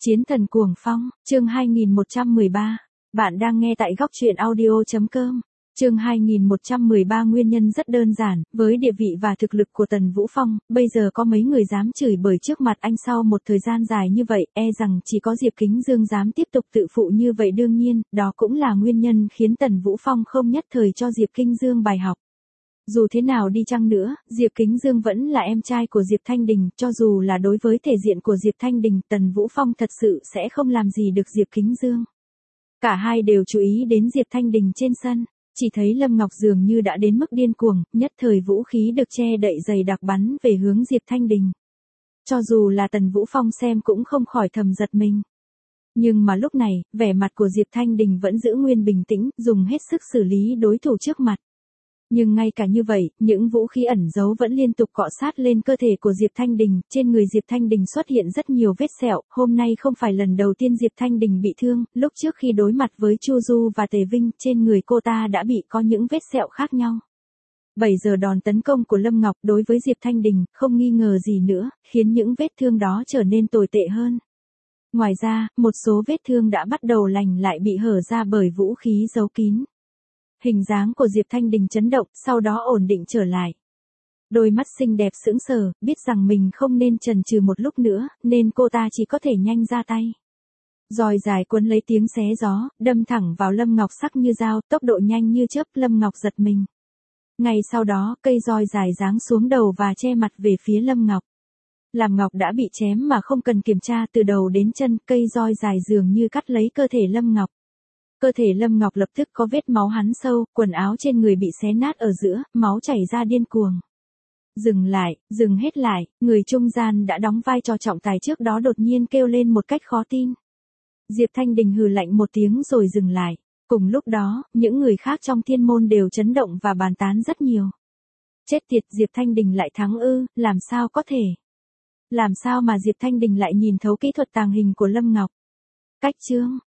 Chiến thần cuồng phong, chương 2113. Bạn đang nghe tại góc truyện audio.com. Chương 2113 nguyên nhân rất đơn giản, với địa vị và thực lực của Tần Vũ Phong, bây giờ có mấy người dám chửi bới trước mặt anh sau một thời gian dài như vậy, e rằng chỉ có Diệp Kính Dương dám tiếp tục tự phụ như vậy đương nhiên, đó cũng là nguyên nhân khiến Tần Vũ Phong không nhất thời cho Diệp Kính Dương bài học. Dù thế nào đi chăng nữa, Diệp Kính Dương vẫn là em trai của Diệp Thanh Đình, cho dù là đối với thể diện của Diệp Thanh Đình, Tần Vũ Phong thật sự sẽ không làm gì được Diệp Kính Dương. Cả hai đều chú ý đến Diệp Thanh Đình trên sân, chỉ thấy Lâm Ngọc dường như đã đến mức điên cuồng, nhất thời vũ khí được che đậy dày đặc bắn về hướng Diệp Thanh Đình. Cho dù là Tần Vũ Phong xem cũng không khỏi thầm giật mình. Nhưng mà lúc này, vẻ mặt của Diệp Thanh Đình vẫn giữ nguyên bình tĩnh, dùng hết sức xử lý đối thủ trước mặt. Nhưng ngay cả như vậy, những vũ khí ẩn giấu vẫn liên tục cọ sát lên cơ thể của Diệp Thanh Đình, trên người Diệp Thanh Đình xuất hiện rất nhiều vết sẹo, hôm nay không phải lần đầu tiên Diệp Thanh Đình bị thương, lúc trước khi đối mặt với Chu Du và Tề Vinh, trên người cô ta đã bị có những vết sẹo khác nhau. 7 giờ đòn tấn công của Lâm Ngọc đối với Diệp Thanh Đình, không nghi ngờ gì nữa, khiến những vết thương đó trở nên tồi tệ hơn. Ngoài ra, một số vết thương đã bắt đầu lành lại bị hở ra bởi vũ khí giấu kín. Hình dáng của Diệp Thanh Đình chấn động, sau đó ổn định trở lại. Đôi mắt xinh đẹp sững sờ, biết rằng mình không nên chần chừ một lúc nữa, nên cô ta chỉ có thể nhanh ra tay. Roi dài cuốn lấy tiếng xé gió, đâm thẳng vào Lâm Ngọc sắc như dao, tốc độ nhanh như chớp, Lâm Ngọc giật mình. Ngay sau đó, cây roi dài giáng xuống đầu và che mặt về phía Lâm Ngọc. Làm Ngọc đã bị chém mà không cần kiểm tra từ đầu đến chân, cây roi dài dường như cắt lấy cơ thể Lâm Ngọc. Cơ thể Lâm Ngọc lập tức có vết máu hằn sâu, quần áo trên người bị xé nát ở giữa, máu chảy ra điên cuồng. Dừng lại, dừng hết lại, người trung gian đã đóng vai trò trọng tài trước đó đột nhiên kêu lên một cách khó tin. Diệp Thanh Đình hừ lạnh một tiếng rồi dừng lại. Cùng lúc đó, những người khác trong thiên môn đều chấn động và bàn tán rất nhiều. Chết tiệt, Diệp Thanh Đình lại thắng ư, làm sao có thể? Làm sao mà Diệp Thanh Đình lại nhìn thấu kỹ thuật tàng hình của Lâm Ngọc? Cách chương